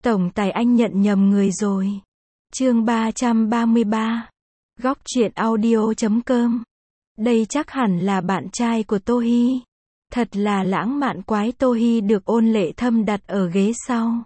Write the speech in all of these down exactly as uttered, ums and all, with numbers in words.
Tổng tài anh nhận nhầm người rồi. Chương ba trăm ba mươi ba. Góc truyện audio chấm com. Đây chắc hẳn là bạn trai của Tô Hi. Thật là lãng mạn quái. Tô Hi được Ôn Lệ Thâm đặt ở ghế sau,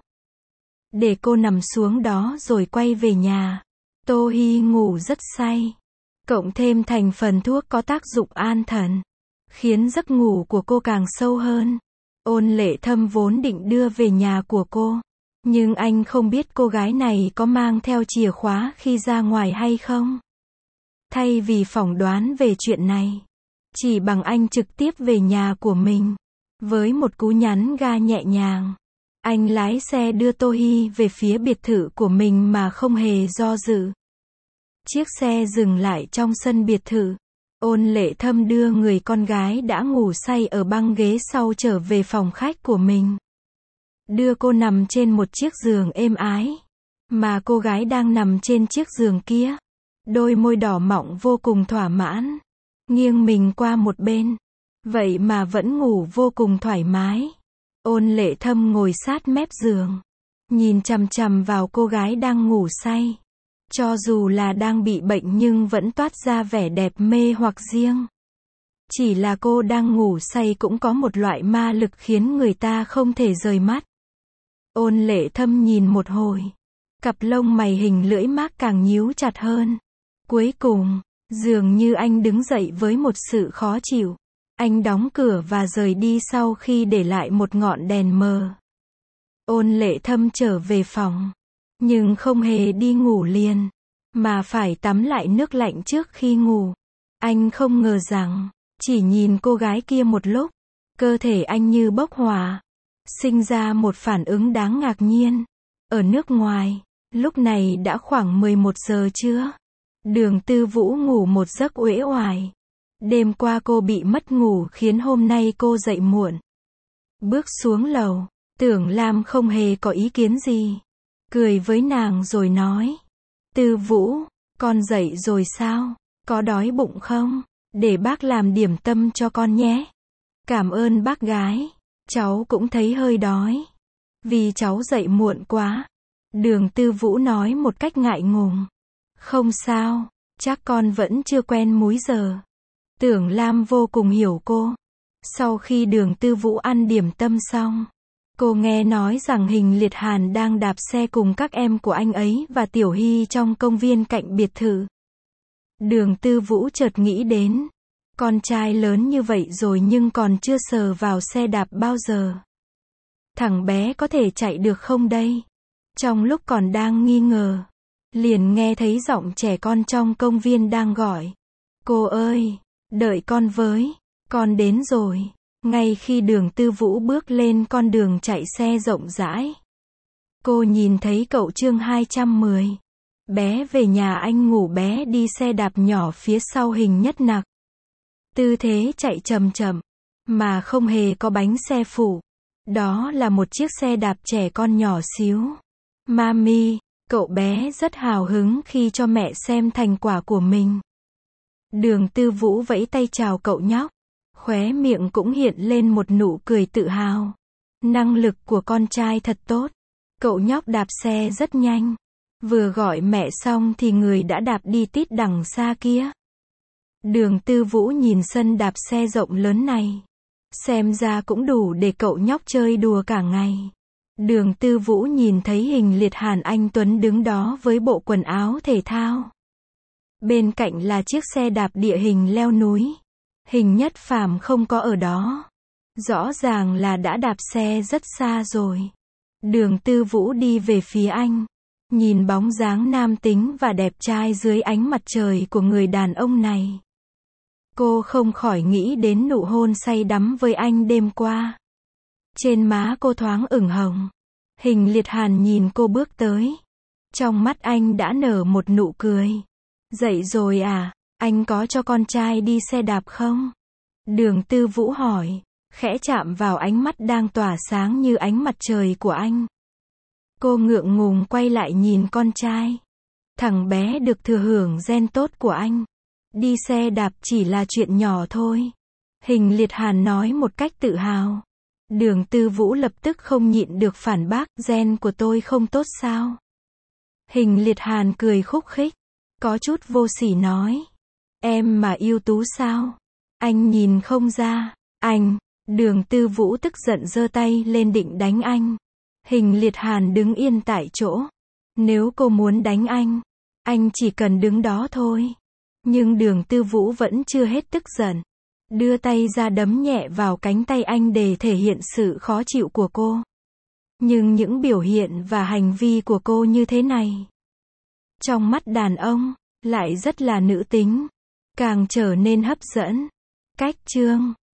để cô nằm xuống đó rồi quay về nhà. Tô Hi ngủ rất say, cộng thêm thành phần thuốc có tác dụng an thần, khiến giấc ngủ của cô càng sâu hơn. Ôn Lệ Thâm vốn định đưa về nhà của cô, nhưng anh không biết cô gái này có mang theo chìa khóa khi ra ngoài hay không. Thay vì phỏng đoán về chuyện này, chỉ bằng anh trực tiếp về nhà của mình. Với một cú nhấn ga nhẹ nhàng, anh lái xe đưa Tô Hi về phía biệt thự của mình mà không hề do dự. Chiếc xe dừng lại trong sân biệt thự. Ôn Lệ Thâm đưa người con gái đã ngủ say ở băng ghế sau trở về phòng khách của mình. Đưa cô nằm trên một chiếc giường êm ái, mà cô gái đang nằm trên chiếc giường kia, đôi môi đỏ mọng vô cùng thỏa mãn, nghiêng mình qua một bên, vậy mà vẫn ngủ vô cùng thoải mái. Ôn Lệ Thâm ngồi sát mép giường, nhìn chằm chằm vào cô gái đang ngủ say. Cho dù là đang bị bệnh nhưng vẫn toát ra vẻ đẹp mê hoặc riêng. Chỉ là cô đang ngủ say cũng có một loại ma lực khiến người ta không thể rời mắt. Ôn Lệ Thâm nhìn một hồi, cặp lông mày hình lưỡi mác càng nhíu chặt hơn. Cuối cùng, dường như anh đứng dậy với một sự khó chịu. Anh đóng cửa và rời đi sau khi để lại một ngọn đèn mờ. Ôn Lệ Thâm trở về phòng, nhưng không hề đi ngủ liền, mà phải tắm lại nước lạnh trước khi ngủ. Anh không ngờ rằng, chỉ nhìn cô gái kia một lúc, cơ thể anh như bốc hỏa, sinh ra một phản ứng đáng ngạc nhiên. Ở nước ngoài, lúc này đã khoảng mười một giờ trưa. Đường Tư Vũ ngủ một giấc uể oải. Đêm qua cô bị mất ngủ khiến hôm nay cô dậy muộn. Bước xuống lầu, Tưởng Lam không hề có ý kiến gì, cười với nàng rồi nói: Tư Vũ, con dậy rồi sao? Có đói bụng không? Để bác làm điểm tâm cho con nhé. Cảm ơn bác gái, cháu cũng thấy hơi đói, vì cháu dậy muộn quá. Đường Tư Vũ nói một cách ngại ngùng. Không sao, chắc con vẫn chưa quen múi giờ. Tưởng Lam vô cùng hiểu cô. Sau khi Đường Tư Vũ ăn điểm tâm xong, cô nghe nói rằng Hình Liệt Hàn đang đạp xe cùng các em của anh ấy và Tiểu Hy trong công viên cạnh biệt thự. Đường Tư Vũ chợt nghĩ đến, con trai lớn như vậy rồi nhưng còn chưa sờ vào xe đạp bao giờ. Thằng bé có thể chạy được không đây? Trong lúc còn đang nghi ngờ, liền nghe thấy giọng trẻ con trong công viên đang gọi: Cô ơi, đợi con với, con đến rồi. Ngay khi Đường Tư Vũ bước lên con đường chạy xe rộng rãi, cô nhìn thấy cậu Chương hai trăm mười. Bé về nhà anh ngủ, bé đi xe đạp nhỏ phía sau Hình Nhất Nặc. Tư thế chạy chậm chậm, mà không hề có bánh xe phụ. Đó là một chiếc xe đạp trẻ con nhỏ xíu. Mami, cậu bé rất hào hứng khi cho mẹ xem thành quả của mình. Đường Tư Vũ vẫy tay chào cậu nhóc, khóe miệng cũng hiện lên một nụ cười tự hào. Năng lực của con trai thật tốt. Cậu nhóc đạp xe rất nhanh. Vừa gọi mẹ xong thì người đã đạp đi tít đằng xa kia. Đường Tư Vũ nhìn sân đạp xe rộng lớn này, xem ra cũng đủ để cậu nhóc chơi đùa cả ngày. Đường Tư Vũ nhìn thấy Hình Liệt Hàn anh tuấn đứng đó với bộ quần áo thể thao. Bên cạnh là chiếc xe đạp địa hình leo núi. Hình Nhất Phàm không có ở đó. Rõ ràng là đã đạp xe rất xa rồi. Đường Tư Vũ đi về phía anh, nhìn bóng dáng nam tính và đẹp trai dưới ánh mặt trời của người đàn ông này. Cô không khỏi nghĩ đến nụ hôn say đắm với anh đêm qua. Trên má cô thoáng ửng hồng. Hình Liệt Hàn nhìn cô bước tới. Trong mắt anh đã nở một nụ cười. Dậy rồi à, anh có cho con trai đi xe đạp không? Đường Tư Vũ hỏi, khẽ chạm vào ánh mắt đang tỏa sáng như ánh mặt trời của anh. Cô ngượng ngùng quay lại nhìn con trai. Thằng bé được thừa hưởng gen tốt của anh. Đi xe đạp chỉ là chuyện nhỏ thôi. Hình Liệt Hàn nói một cách tự hào. Đường Tư Vũ lập tức không nhịn được phản bác, gen của tôi không tốt sao? Hình Liệt Hàn cười khúc khích, có chút vô sỉ nói. Em mà ưu tú sao? Anh nhìn không ra. Anh, Đường Tư Vũ tức giận giơ tay lên định đánh anh. Hình Liệt Hàn đứng yên tại chỗ. Nếu cô muốn đánh anh, anh chỉ cần đứng đó thôi. Nhưng Đường Tư Vũ vẫn chưa hết tức giận. Đưa tay ra đấm nhẹ vào cánh tay anh để thể hiện sự khó chịu của cô. Nhưng những biểu hiện và hành vi của cô như thế này, trong mắt đàn ông, lại rất là nữ tính. Càng trở nên hấp dẫn. Cách chương